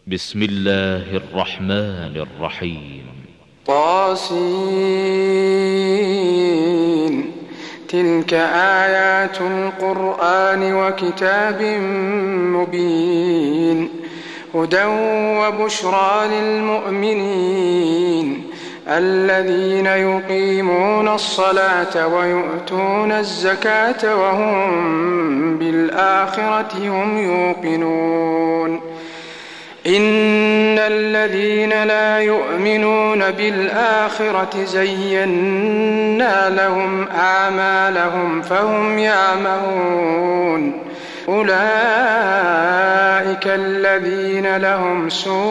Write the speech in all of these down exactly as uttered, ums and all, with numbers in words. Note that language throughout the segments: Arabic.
بسم الله الرحمن الرحيم. طاسين. تلك آيات القرآن وكتاب مبين هدى وبشرى للمؤمنين الذين يقيمون الصلاة ويؤتون الزكاة وهم بالآخرة هم يوقنون. إن الذين لا يؤمنون بالآخرة زينا لهم أعمالهم فهم يعمهون. أولئك الذين لهم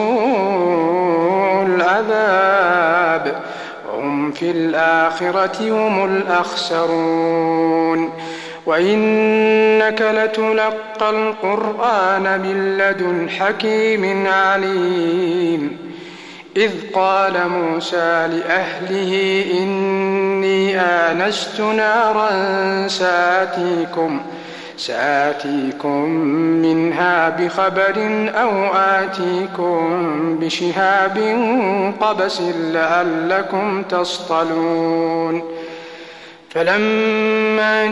سوء العذاب وهم في الآخرة هم الأخسرون. وإنك لتلقى القرآن من لدن حكيم عليم. إذ قال موسى لأهله إني آنست نارا سآتيكم سآتيكم منها بخبر أو آتيكم بشهاب قبس لعلكم تصطلون. فلما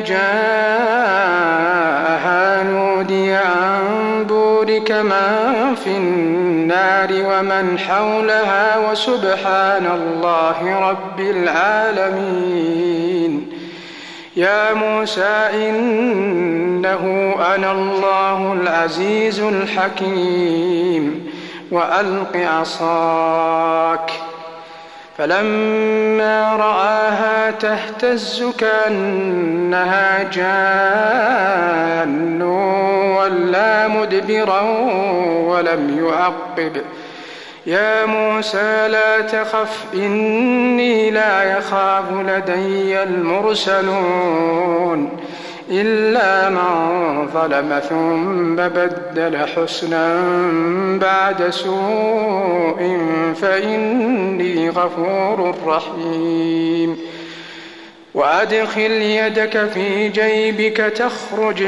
جاءها نودي أن بورك من في النار ومن حولها وسبحان الله رب العالمين. يا موسى إنه أنا الله العزيز الحكيم وألق عصاك. فلما رآها تهتز كأنها جان ولا مدبرا ولم يعقب. يا موسى لا تخف إني لا يخاف لدي المرسلون إلا من ظلم ثم بدل حسنا بعد سوء فإني غفور رحيم. وأدخل يدك في جيبك تخرج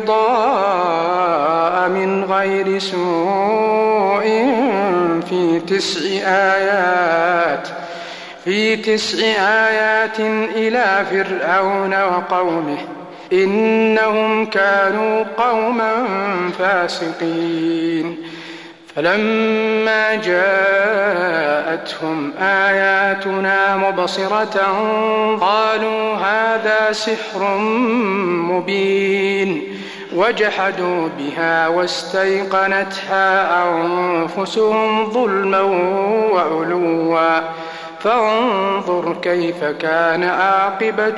بيضاء من غير سوء في تسع آيات في تسع آيات إلى فرعون وقومه إنهم كانوا قوما فاسقين. فلما جاءتهم آياتنا مبصرة قالوا هذا سحر مبين وجحدوا بها واستيقنتها أنفسهم ظلما وعلوا فانظر كيف كان عاقبة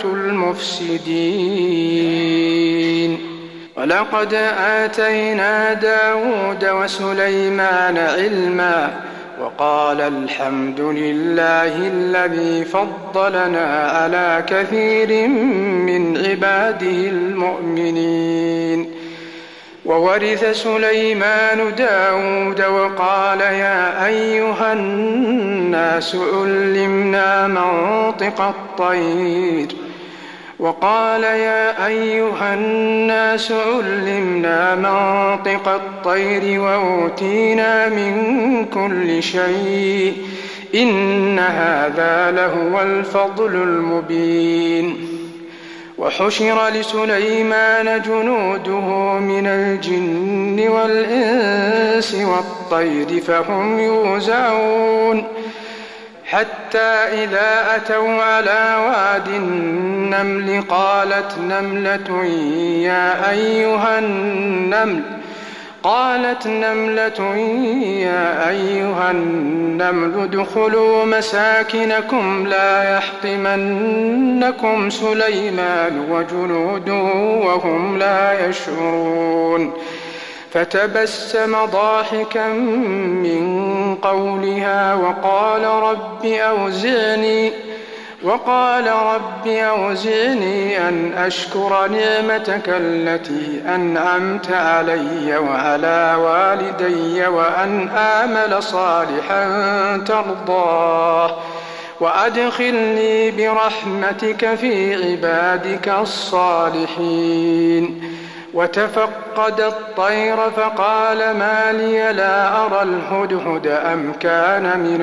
المفسدين. ولقد آتينا داود وسليمان علما وقال الحمد لله الذي فضلنا على كثير من عباده المؤمنين. وورث سليمان داود وقال يا أيها الناس علمنا منطق الطير وقال يا أيها الناس علمنا منطق الطير وأوتينا من كل شيء إن هذا لهو الفضل المبين. وحشر لسليمان جنوده من الجن والإنس والطير فهم يوزعون حتى إذا أتوا على واد النمل قالت نملة يا أيها النمل قالت نملة يا أيها النمل ادخلوا مساكنكم لا يحطمنكم سليمان وجنوده وهم لا يشعرون. فتبسم ضاحكا من قولها وقال رب أوزعني وقال رب أوزعني أن أشكر نعمتك التي أنعمت علي وعلى والدي وأن آمل صالحا ترضاه وأدخلني برحمتك في عبادك الصالحين. وتفقد الطير فقال ما لي لا أرى الهدهد أم كان من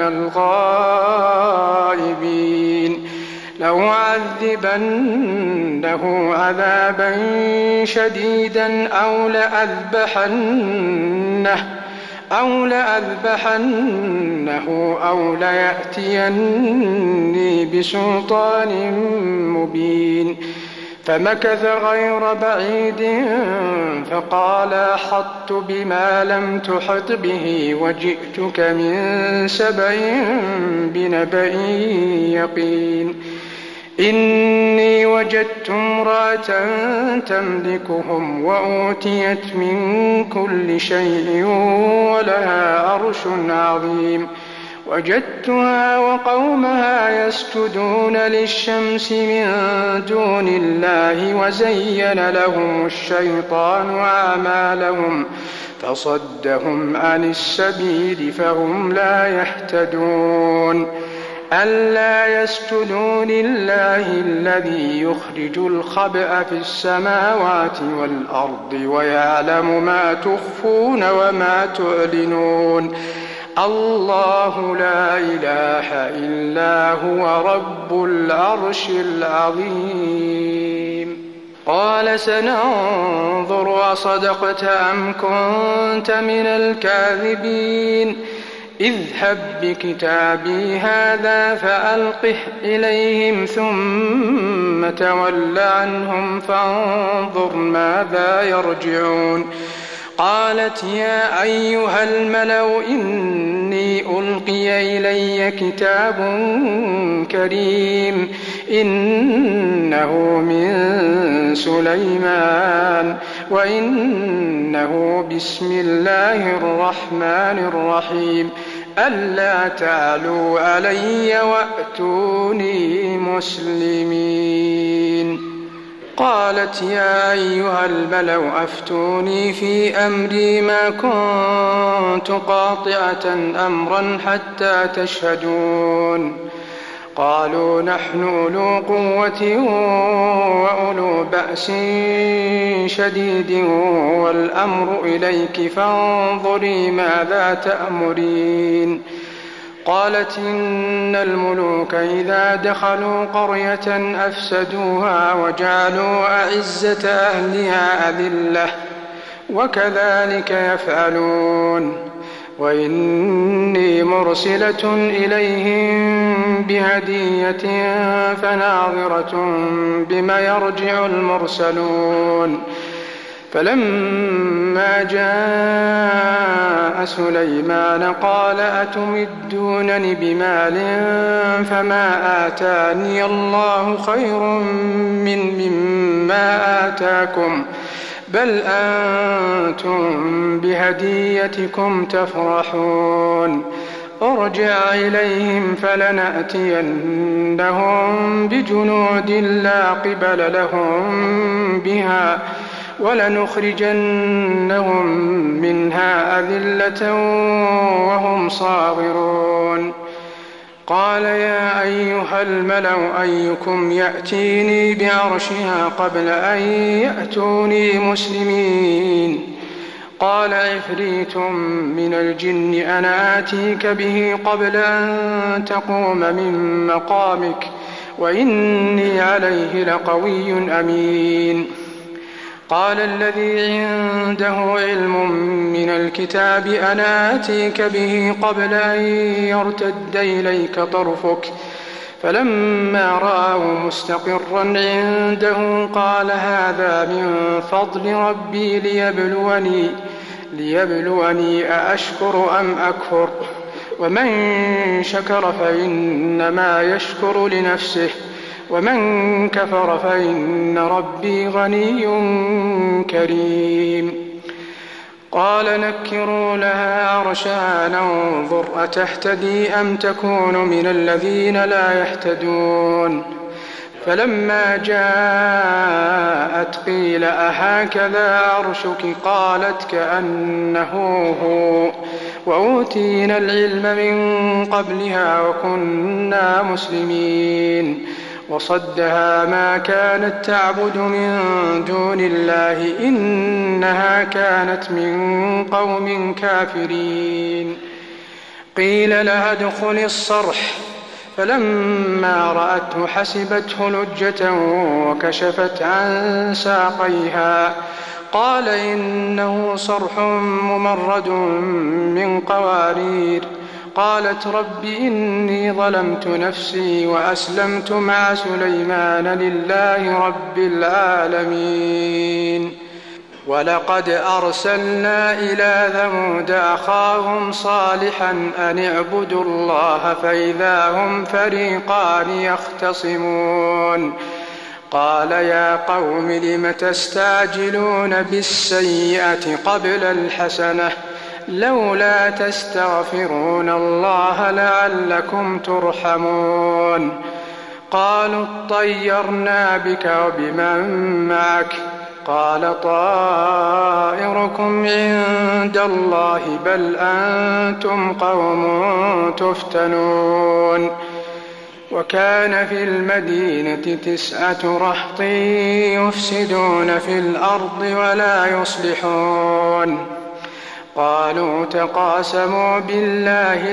الغائبين لأعذبنه عذابا شديدا أو لأذبحنه أو لأذبحنه أو ليأتيني بسلطان مبين فمكث غير بعيد فقال أحطت بما لم تحط به وجئتك من سبأ بنبأ يقين إني وجدت امرأة تملكهم وأوتيت من كل شيء ولها عرش عظيم وجدتها وقومها يسجدون للشمس من دون الله وزين لهم الشيطان أعمالهم فصدهم عن السبيل فهم لا يهتدون ألا يسجدوا لله الذي يخرج الخبأ في السماوات والأرض ويعلم ما تخفون وما تعلنون الله لا إله إلا هو رب العرش العظيم قال سننظر أصدقت أم كنت من الكاذبين اذهب بكتابي هذا فألقه إليهم ثم تول عنهم فانظر ماذا يرجعون قالت يا أيها الملأ إني ألقي إلي كتاب كريم إنه من سليمان وإنه بسم الله الرحمن الرحيم ألا تعلوا علي وأتوني مسلمين قالت يا أيها الملأ أفتوني في أمري ما كنت قاطعة أمرا حتى تشهدون قالوا نحن أولو قوة وأولو بأس شديد والأمر إليك فانظري ماذا تأمرين قالت إن الملوك إذا دخلوا قرية أفسدوها وجعلوا أعزة أهلها أذلة وكذلك يفعلون وإني مرسلة إليهم بهدية فناظرة بما يرجع المرسلون فلما جاء سليمان قال أتمدونني بمال فما آتاني الله خير من مما آتاكم بل أنتم بهديتكم تفرحون ارجع إليهم فلنأتينهم بجنود لا قبل لهم بها ولنخرجنهم منها أذلة وهم صاغرون قال يا أيها الملأ أيكم يأتيني بعرشها قبل أن يأتوني مسلمين قال عفريت من الجن أنا آتيك به قبل أن تقوم من مقامك وإني عليه لقوي أمين قال الذي عنده علم من الكتاب أنا آتيك به قبل أن يرتد إليك طرفك فلما رآه مستقرا عنده قال هذا من فضل ربي ليبلوني ليبلوني أأشكر أم أكفر ومن شكر فإنما يشكر لنفسه ومن كفر فإن ربي غني كريم قال نكروا لها عرشها ننظر أتهتدي أم تكون من الذين لا يهتدون فلما جاءت قيل أهكذا عرشك قالت كأنه هو وأوتينا العلم من قبلها وكنا مسلمين وصدها ما كانت تعبد من دون الله إنها كانت من قوم كافرين. قيل لها ادخل الصرح فلما رأته حسبته لجة وكشفت عن ساقيها قال إنه صرح ممرد من قوارير. قالت رب إني ظلمت نفسي وأسلمت مع سليمان لله رب العالمين. ولقد أرسلنا إلى ثمود أخاهم صالحا أن اعبدوا الله فإذا هم فريقان يختصمون. قال يا قوم لم تستعجلون بالسيئة قبل الحسنة لولا تستغفرون الله لعلكم ترحمون. قالوا اطيرنا بك وبمن معك قال طائركم عند الله بل أنتم قوم تفتنون. وكان في المدينة تسعة رهط يفسدون في الأرض ولا يصلحون. قالوا تقاسموا بالله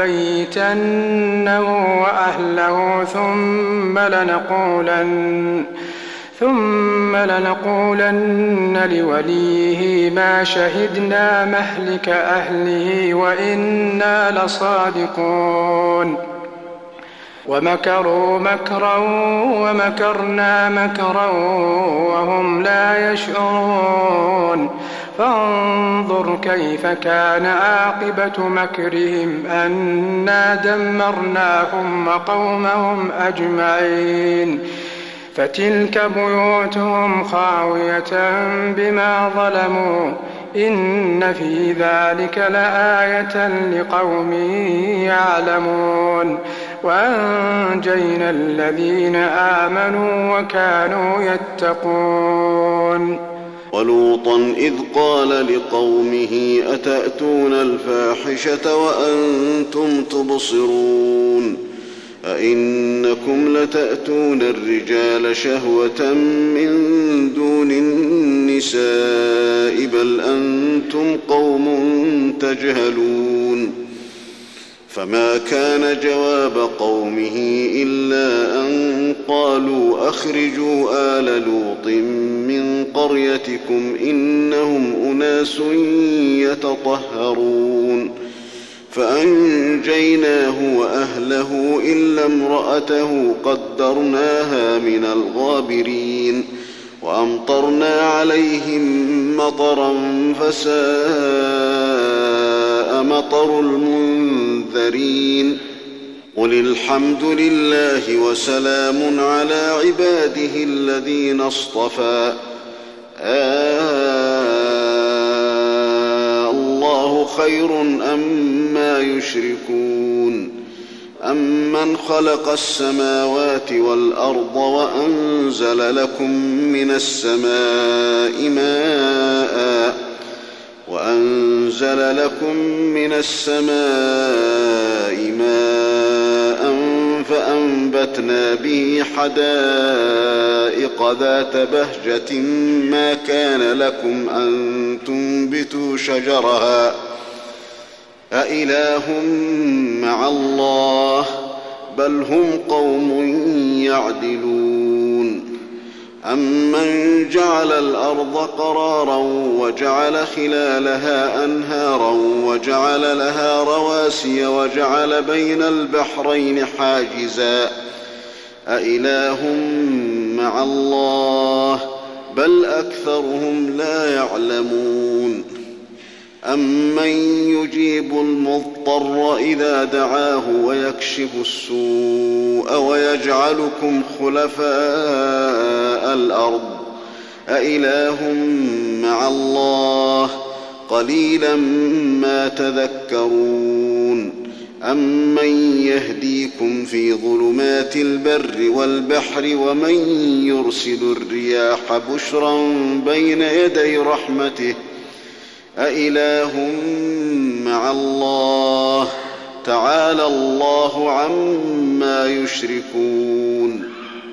لنبيتنه وأهله ثم لنقولن ثم لنقولن لوليه ما شهدنا مهلك أهله وإنا لصادقون. ومكروا مكرا ومكرنا مكرا وهم لا يشعرون. فانظر كيف كان عاقبة مكرهم أنا دمرناهم وقومهم أجمعين. فتلك بيوتهم خاوية بما ظلموا إن في ذلك لآية لقوم يعلمون. وأنجينا الذين آمنوا وكانوا يتقون. ولوطا إذ قال لقومه أتأتون الفاحشة وأنتم تبصرون أئنكم لتأتون الرجال شهوة من دون النساء بل أنتم قوم تجهلون. فما كان جواب قومه إلا أن قالوا أخرجوا آل لوط من قريتكم إنهم أناس يتطهرون. فأنجيناه وأهله إلا امرأته قدرناها من الغابرين. وأمطرنا عليهم مطرا فساء مطر المنذرين. قل الحمد لله وسلام على عباده الذين اصطفى آه الله خير أما يشركون. أمن خلق السماوات والأرض وأنزل لكم من السماء ماء وأنزل لكم من السماء ماء فأنبتنا به حدائق ذات بهجة ما كان لكم أن تنبتوا شجرها أإله مع الله بل هم قوم يعدلون. أمن جعل الأرض قرارا وجعل خلالها أنهارا وجعل لها رواسي وجعل بين البحرين حاجزا أإله مع الله بل أكثرهم لا يعلمون. أمن يجيب المضطر إذا دعاه ويكشف السوء ويجعلكم خلفاء الأرض أإله مع الله قليلا ما تذكرون. أمن يهديكم في ظلمات البر والبحر ومن يرسل الرياح بشرا بين يدي رحمته أإله مع الله تعالى الله عما يشركون.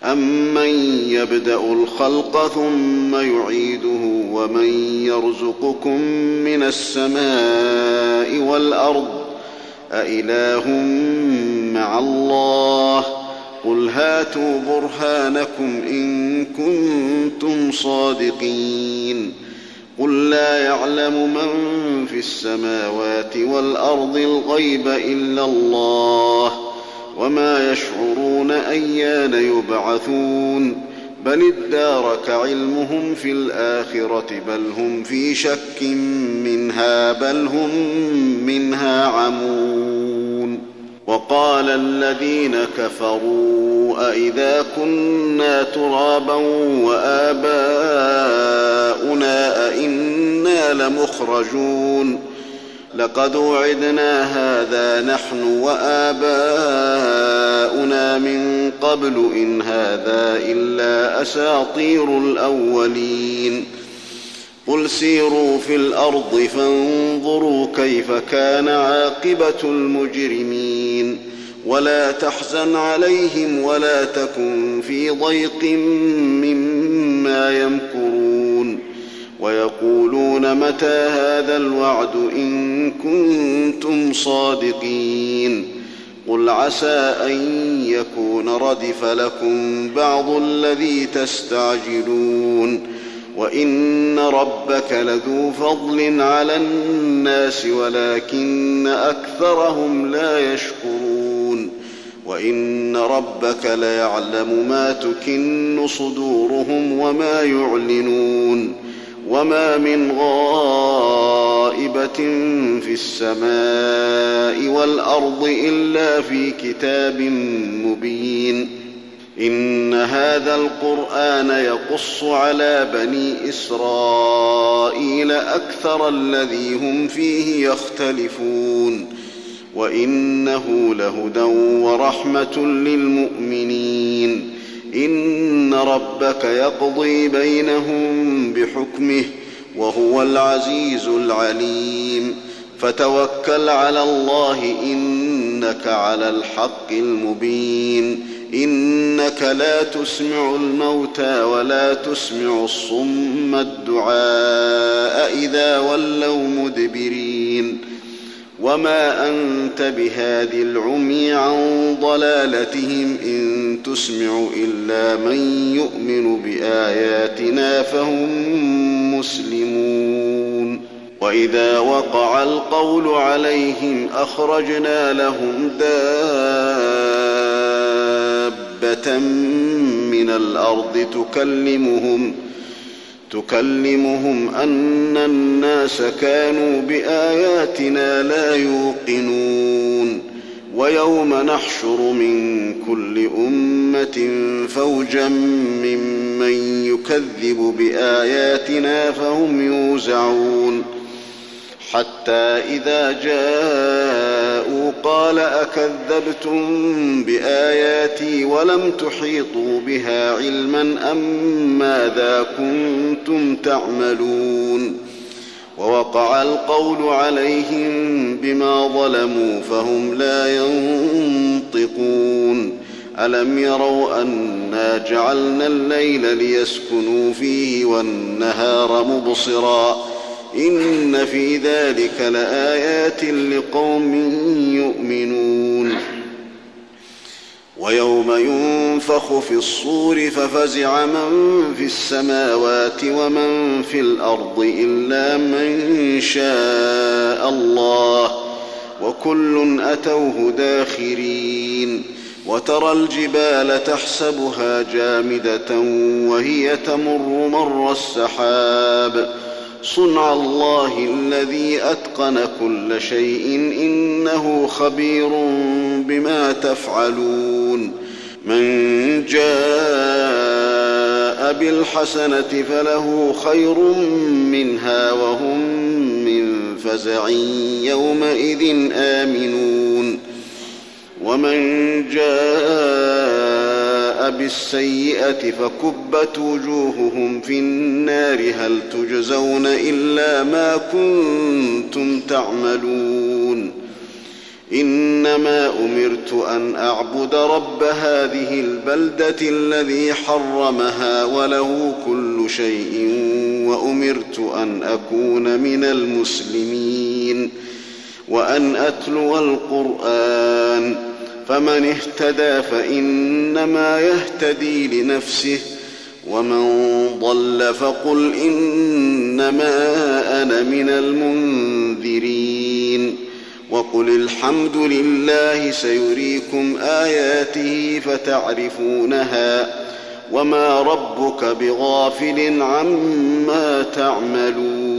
أَمَّن يَبْدَأُ الْخَلْقَ ثُمَّ يُعِيدُهُ وَمَن يَرْزُقُكُم مِّنَ السَّمَاءِ وَالْأَرْضِ أَإِلَٰهٌ مَّعَ اللَّهِ ۚ قُلْ هَاتُوا بُرْهَانَكُمْ إِن كُنتُمْ صَادِقِينَ قُل لَّا يَعْلَمُ مَن فِي السَّمَاوَاتِ وَالْأَرْضِ الْغَيْبَ إِلَّا اللَّهُ وَمَا يَشْعُرُونَ أَيَّانَ يُبْعَثُونَ بَلِ ادَّارَكَ عِلْمُهُمْ فِي الْآخِرَةِ بَلْ هُمْ فِي شَكٍّ مِّنْهَا بَلْ هُم مِّنْهَا عَمُونَ وَقَالَ الَّذِينَ كَفَرُوا أَإِذَا كُنَّا تُرَابًا وَآبَاؤُنَا أَإِنَّا لَمُخْرَجُونَ لَقَدْ وُعِدْنَا هَٰذَا نَحْنُ وَآبَاؤُنَا مِن قَبْلُ إِنْ هَٰذَا إِلَّا أَسَاطِيرُ الْأَوَّلِينَ قُلْ سِيرُوا فِي الْأَرْضِ فَانظُرُوا كَيْفَ كَانَ عَاقِبَةُ الْمُجْرِمِينَ وَلَا تَحْزَنْ عَلَيْهِمْ وَلَا تَكُنْ فِي ضَيْقٍ مِّمَّا يَمْكُرُونَ وَيَقُولُونَ مَتَىٰ هَٰذَا الْوَعْدُ إِن كُنتُمْ صَادِقِينَ قُلْ عَسَىٰ أَن يَكُونَ رَدِفَ لَكُم بَعْضُ الَّذِي تَسْتَعْجِلُونَ وَإِنَّ رَبَّكَ لَذُو فَضْلٍ عَلَى النَّاسِ وَلَٰكِنَّ أَكْثَرَهُمْ لَا يَشْكُرُونَ وَإِنَّ رَبَّكَ لَيَعْلَمُ مَا تُكِنُّ صُدُورُهُمْ وَمَا يُعْلِنُونَ وَمَا مِنْ غَائِبَةٍ فِي السَّمَاءِ وَالْأَرْضِ إِلَّا فِي كِتَابٍ مُّبِينٍ إِنَّ هَٰذَا الْقُرْآنَ يَقُصُّ عَلَىٰ بَنِي إِسْرَائِيلَ أَكْثَرَ الَّذِي هُمْ فِيهِ يَخْتَلِفُونَ وَإِنَّهُ لَهُدًى وَرَحْمَةٌ لِّلْمُؤْمِنِينَ إِنَّ رَبَّكَ يَقْضِي بَيْنَهُم بِحُكْمِهِ وَهُوَ الْعَزِيزُ الْعَلِيمُ فَتَوَكَّلْ عَلَى اللَّهِ إِنَّكَ عَلَى الْحَقِّ الْمُبِينِ إِنَّكَ لَا تُسْمِعُ الْمَوْتَىٰ وَلَا تُسْمِعُ الصُّمَّ الدُّعَاءَ إِذَا وَلَّوْا مُدْبِرِينَ وَمَا أَنتَ بِهَادِ الْعُمْيِ عَن ضَلَالَتِهِمْ إِن تُسْمِعُ إِلَّا مَن يُؤْمِنُ بِآيَاتِنَا فَهُم مُّسْلِمُونَ وَإِذَا وَقَعَ الْقَوْلُ عَلَيْهِمْ أَخْرَجْنَا لَهُمْ دَابَّةً مِّنَ الْأَرْضِ تُكَلِّمُهُمْ تُكَلِّمُهُمْ أَنَّ النَّاسَ كَانُوا بِآيَاتِنَا لَا يُوقِنُونَ وَيَوْمَ نَحْشُرُ مِن كُلِّ أُمَّةٍ فَوْجًا مِّمَّن يُكَذِّبُ بِآيَاتِنَا فَهُمْ يُوزَعُونَ حَتَّىٰ إِذَا جَاءُوا قَالَ أَكَذَّبْتُم بِآيَاتِي وَلَمْ تُحِيطُوا بِهَا عِلْمًا أَم مَّاذَا كُنتُمْ تَعْمَلُونَ وَوَقَعَ الْقَوْلُ عَلَيْهِم بِمَا ظَلَمُوا فَهُمْ لَا يَنطِقُونَ أَلَمْ يَرَوْا أَنَّا جَعَلْنَا اللَّيْلَ لِيَسْكُنُوا فِيهِ وَالنَّهَارَ مُبْصِرًا إِنَّ فِي ذَلِكَ لَآيَاتٍ لِقَوْمٍ يُؤْمِنُونَ وَيَوْمَ يُنفَخُ فِي الصُّورِ فَفَزِعَ مَن فِي السَّمَاوَاتِ وَمَن فِي الْأَرْضِ إِلَّا مَن شَاءَ اللَّهُ وَكُلٌّ أَتَوْهُ دَاخِرِينَ وَتَرَى الْجِبَالَ تَحْسَبُهَا جَامِدَةً وَهِيَ تَمُرُّ مَرَّ السَّحَابِ صُنْعَ اللَّهِ الَّذِي أَتْقَنَ كُلَّ شَيْءٍ إِنَّهُ خَبِيرٌ بِمَا تَفْعَلُونَ مَن جَاءَ بِالْحَسَنَةِ فَلَهُ خَيْرٌ مِّنْهَا وَهُم مِّن فَزَعٍ يَوْمَئِذٍ آمِنُونَ وَمَن جَاءَ بِالسَّيِّئَةِ فَكُبَّتْ وُجُوهُهُمْ فِي النَّارِ هَلْ تُجْزَوْنَ إِلَّا مَا كُنتُمْ تَعْمَلُونَ إنما أمرت أن أعبد رب هذه البلدة الذي حرمها وله كل شيء وأمرت أن أكون من المسلمين وأن أتلو القرآن فمن اهتدى فإنما يهتدي لنفسه ومن ضل فقل إنما أنا من المنذرين وقل الحمد لله سيريكم آياته فتعرفونها وما ربك بغافل عما تعملون